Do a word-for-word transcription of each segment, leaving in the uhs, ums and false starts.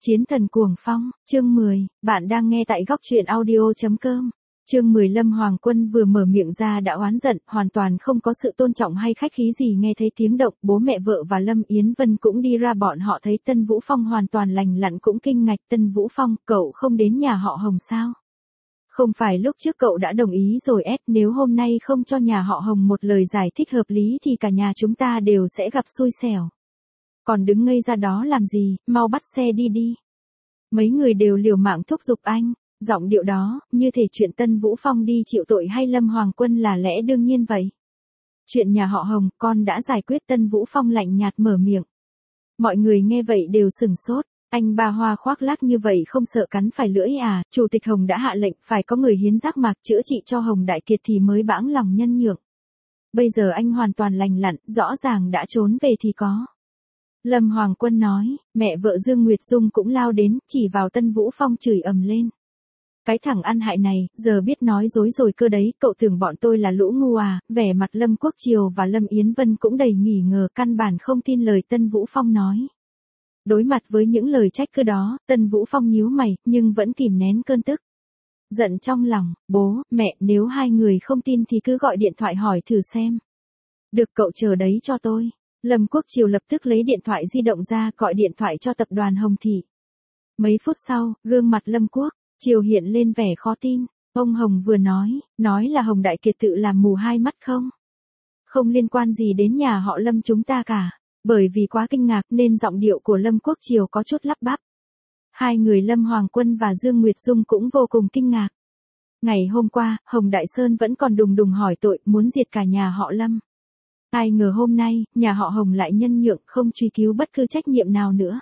Chiến thần cuồng phong, chương mười, bạn đang nghe tại góc truyện audio.com. Chương mười Lâm Hoàng Quân vừa mở miệng ra đã oán giận, hoàn toàn không có sự tôn trọng hay khách khí gì. Nghe thấy tiếng động, bố mẹ vợ và Lâm Yến Vân cũng đi ra, bọn họ thấy Tân Vũ Phong hoàn toàn lành lặn cũng kinh ngạc. Tân Vũ Phong, cậu không đến nhà họ Hồng sao? Không phải lúc trước cậu đã đồng ý rồi ép, nếu hôm nay không cho nhà họ Hồng một lời giải thích hợp lý thì cả nhà chúng ta đều sẽ gặp xui xẻo. Còn đứng ngây ra đó làm gì, mau bắt xe đi đi. Mấy người đều liều mạng thúc giục anh, giọng điệu đó, như thể chuyện Tân Vũ Phong đi chịu tội hay Lâm Hoàng Quân là lẽ đương nhiên vậy. Chuyện nhà họ Hồng, con đã giải quyết. Tân Vũ Phong lạnh nhạt mở miệng. Mọi người nghe vậy đều sửng sốt, anh ba hoa khoác lác như vậy không sợ cắn phải lưỡi à? Chủ tịch Hồng đã hạ lệnh phải có người hiến giác mạc chữa trị cho Hồng Đại Kiệt thì mới bãng lòng nhân nhượng. Bây giờ anh hoàn toàn lành lặn, rõ ràng đã trốn về thì có. Lâm Hoàng Quân nói, mẹ vợ Dương Nguyệt Dung cũng lao đến, chỉ vào Tân Vũ Phong chửi ầm lên. Cái thằng ăn hại này, giờ biết nói dối rồi cơ đấy, cậu tưởng bọn tôi là lũ ngu à? Vẻ mặt Lâm Quốc Triều và Lâm Yến Vân cũng đầy nghi ngờ, căn bản không tin lời Tân Vũ Phong nói. Đối mặt với những lời trách cứ đó, Tân Vũ Phong nhíu mày, nhưng vẫn kìm nén cơn tức. Giận trong lòng, bố, mẹ, nếu hai người không tin thì cứ gọi điện thoại hỏi thử xem. Được, cậu chờ đấy cho tôi. Lâm Quốc Triều lập tức lấy điện thoại di động ra, gọi điện thoại cho tập đoàn Hồng Thị. Mấy phút sau, gương mặt Lâm Quốc Triều hiện lên vẻ khó tin. Ông Hồng vừa nói, nói là Hồng Đại Kiệt tự làm mù hai mắt không? Không liên quan gì đến nhà họ Lâm chúng ta cả. Bởi vì quá kinh ngạc nên giọng điệu của Lâm Quốc Triều có chút lắp bắp. Hai người Lâm Hoàng Quân và Dương Nguyệt Dung cũng vô cùng kinh ngạc. Ngày hôm qua, Hồng Đại Sơn vẫn còn đùng đùng hỏi tội, muốn diệt cả nhà họ Lâm. Ai ngờ hôm nay, nhà họ Hồng lại nhân nhượng, không truy cứu bất cứ trách nhiệm nào nữa.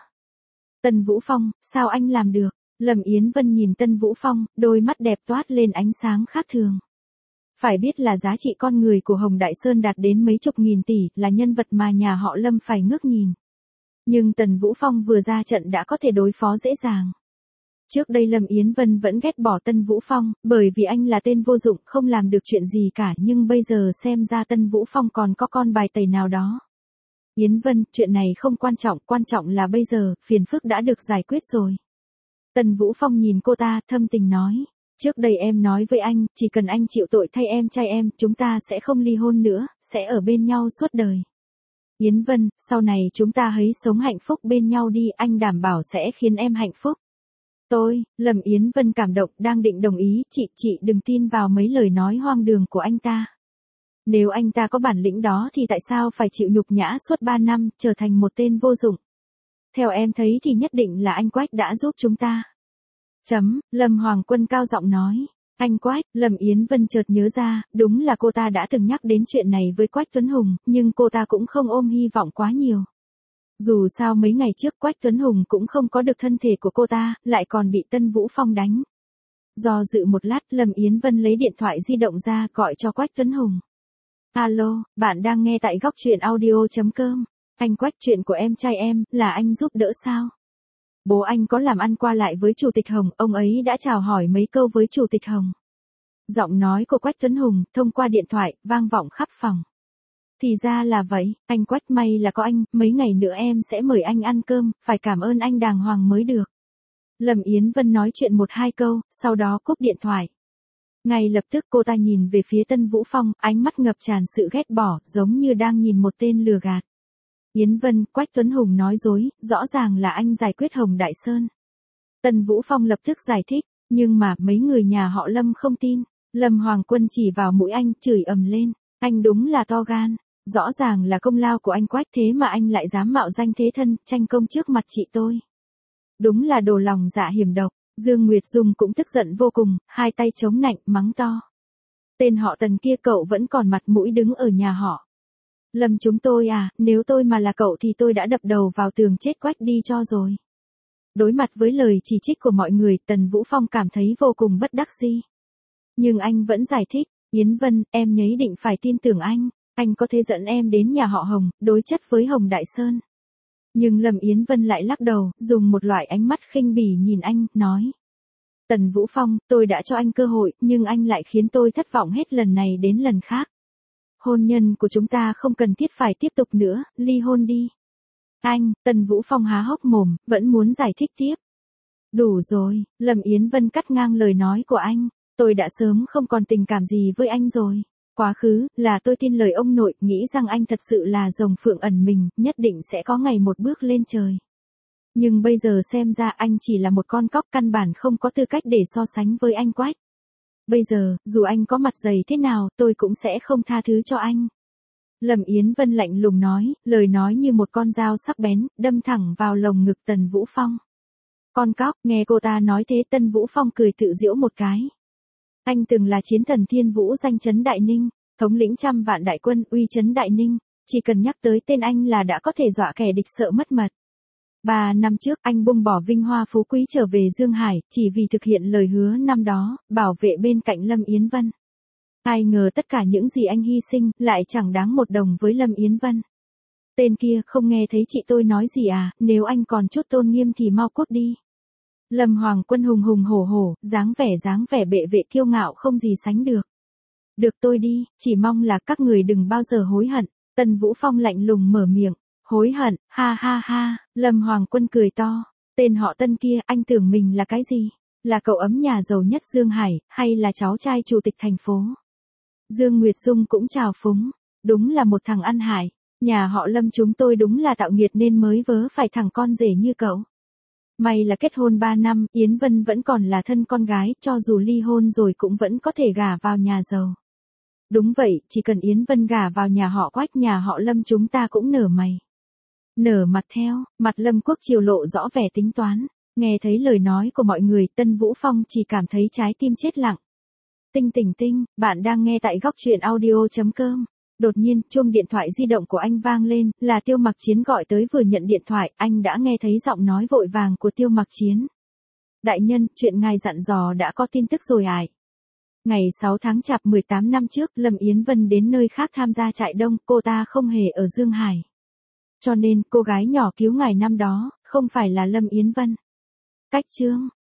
Tân Vũ Phong, sao anh làm được? Lâm Yến Vân nhìn Tân Vũ Phong, đôi mắt đẹp toát lên ánh sáng khác thường. Phải biết là giá trị con người của Hồng Đại Sơn đạt đến mấy chục nghìn tỷ, là nhân vật mà nhà họ Lâm phải ngước nhìn. Nhưng Tân Vũ Phong vừa ra trận đã có thể đối phó dễ dàng. Trước đây Lâm Yến Vân vẫn ghét bỏ Tân Vũ Phong, bởi vì anh là tên vô dụng, không làm được chuyện gì cả, nhưng bây giờ xem ra Tân Vũ Phong còn có con bài tẩy nào đó. Yến Vân, chuyện này không quan trọng, quan trọng là bây giờ, phiền phức đã được giải quyết rồi. Tân Vũ Phong nhìn cô ta, thâm tình nói. Trước đây em nói với anh, chỉ cần anh chịu tội thay em trai em, chúng ta sẽ không ly hôn nữa, sẽ ở bên nhau suốt đời. Yến Vân, sau này chúng ta hãy sống hạnh phúc bên nhau đi, anh đảm bảo sẽ khiến em hạnh phúc. Tôi, Lâm Yến Vân cảm động, đang định đồng ý, chị, chị đừng tin vào mấy lời nói hoang đường của anh ta. Nếu anh ta có bản lĩnh đó thì tại sao phải chịu nhục nhã suốt ba năm, trở thành một tên vô dụng. Theo em thấy thì nhất định là anh Quách đã giúp chúng ta. Chấm, Lâm Hoàng Quân cao giọng nói. Anh Quách, Lâm Yến Vân chợt nhớ ra, đúng là cô ta đã từng nhắc đến chuyện này với Quách Tuấn Hùng, nhưng cô ta cũng không ôm hy vọng quá nhiều. Dù sao mấy ngày trước Quách Tuấn Hùng cũng không có được thân thể của cô ta, lại còn bị Tân Vũ Phong đánh. Do dự một lát, Lâm Yến Vân lấy điện thoại di động ra, gọi cho Quách Tuấn Hùng. Alo, bạn đang nghe tại góc truyện audio.com. Anh Quách, chuyện của em trai em, là anh giúp đỡ sao? Bố anh có làm ăn qua lại với Chủ tịch Hồng, ông ấy đã chào hỏi mấy câu với Chủ tịch Hồng. Giọng nói của Quách Tuấn Hùng, thông qua điện thoại, vang vọng khắp phòng. Thì ra là vậy, anh Quách, may là có anh, mấy ngày nữa em sẽ mời anh ăn cơm, phải cảm ơn anh đàng hoàng mới được. Lâm Yến Vân nói chuyện một hai câu, sau đó cúp điện thoại. Ngay lập tức cô ta nhìn về phía Tân Vũ Phong, ánh mắt ngập tràn sự ghét bỏ, giống như đang nhìn một tên lừa gạt. Yến Vân, Quách Tuấn Hùng nói dối, rõ ràng là anh giải quyết Hồng Đại Sơn. Tân Vũ Phong lập tức giải thích, nhưng mà mấy người nhà họ Lâm không tin. Lâm Hoàng Quân chỉ vào mũi anh, chửi ầm lên. Anh đúng là to gan, rõ ràng là công lao của anh Quách, thế mà anh lại dám mạo danh thế thân, tranh công trước mặt chị tôi. Đúng là đồ lòng dạ hiểm độc. Dương Nguyệt Dung cũng tức giận vô cùng, hai tay chống nạnh, mắng to. Tên họ Tần kia, cậu vẫn còn mặt mũi đứng ở nhà họ Lâm chúng tôi à, nếu tôi mà là cậu thì tôi đã đập đầu vào tường chết Quách đi cho rồi. Đối mặt với lời chỉ trích của mọi người, Tần Vũ Phong cảm thấy vô cùng bất đắc dĩ. Nhưng anh vẫn giải thích, Yến Vân, em nhấy định phải tin tưởng anh, anh có thể dẫn em đến nhà họ Hồng, đối chất với Hồng Đại Sơn. Nhưng Lâm Yến Vân lại lắc đầu, dùng một loại ánh mắt khinh bỉ nhìn anh, nói. Tần Vũ Phong, tôi đã cho anh cơ hội, nhưng anh lại khiến tôi thất vọng hết lần này đến lần khác. Hôn nhân của chúng ta không cần thiết phải tiếp tục nữa, ly hôn đi. Anh, Tần Vũ Phong há hốc mồm, vẫn muốn giải thích tiếp. Đủ rồi, Lâm Yến Vân cắt ngang lời nói của anh. Tôi đã sớm không còn tình cảm gì với anh rồi. Quá khứ, là tôi tin lời ông nội, nghĩ rằng anh thật sự là rồng phượng ẩn mình, nhất định sẽ có ngày một bước lên trời. Nhưng bây giờ xem ra anh chỉ là một con cóc, căn bản không có tư cách để so sánh với anh Quách. Bây giờ, dù anh có mặt dày thế nào, tôi cũng sẽ không tha thứ cho anh. Lâm Yến Vân lạnh lùng nói, lời nói như một con dao sắc bén, đâm thẳng vào lồng ngực Tần Vũ Phong. Con cóc, nghe cô ta nói thế, Tần Vũ Phong cười tự giễu một cái. Anh từng là chiến thần Thiên Vũ danh chấn Đại Ninh, thống lĩnh trăm vạn đại quân uy chấn Đại Ninh, chỉ cần nhắc tới tên anh là đã có thể dọa kẻ địch sợ mất mật. Ba năm trước anh buông bỏ vinh hoa phú quý trở về Dương Hải, chỉ vì thực hiện lời hứa năm đó, bảo vệ bên cạnh Lâm Yến Vân. Ai ngờ tất cả những gì anh hy sinh, lại chẳng đáng một đồng với Lâm Yến Vân. Tên kia không nghe thấy chị tôi nói gì à, nếu anh còn chút tôn nghiêm thì mau cút đi. Lâm Hoàng Quân hùng hùng hổ hổ, dáng vẻ dáng vẻ bệ vệ kiêu ngạo không gì sánh được. Được tôi đi, chỉ mong là các người đừng bao giờ hối hận. Tần Vũ Phong lạnh lùng mở miệng. Hối hận, ha ha ha, Lâm Hoàng Quân cười to. Tên họ Tân kia, anh tưởng mình là cái gì? Là cậu ấm nhà giàu nhất Dương Hải, hay là cháu trai chủ tịch thành phố? Dương Nguyệt Dung cũng chào phúng. Đúng là một thằng ăn hại. Nhà họ Lâm chúng tôi đúng là tạo nghiệt nên mới vớ phải thằng con rể như cậu. May là kết hôn ba năm, Yến Vân vẫn còn là thân con gái, cho dù ly hôn rồi cũng vẫn có thể gả vào nhà giàu. Đúng vậy, chỉ cần Yến Vân gả vào nhà họ Quách, nhà họ Lâm chúng ta cũng nở mày. Nở mặt theo, mặt Lâm Quốc Triều lộ rõ vẻ tính toán. Nghe thấy lời nói của mọi người, Tân Vũ Phong chỉ cảm thấy trái tim chết lặng. Tinh tỉnh tinh, bạn đang nghe tại góc truyện audio chấm com. Đột nhiên, chuông điện thoại di động của anh vang lên, là Tiêu Mặc Chiến gọi tới. Vừa nhận điện thoại, anh đã nghe thấy giọng nói vội vàng của Tiêu Mặc Chiến. Đại nhân, chuyện ngài dặn dò đã có tin tức rồi ải. Ngày sáu tháng Chạp mười tám năm trước, Lâm Yến Vân đến nơi khác tham gia trại đông, cô ta không hề ở Dương Hải. Cho nên, cô gái nhỏ cứu ngài năm đó, không phải là Lâm Yến Vân. Cách chương.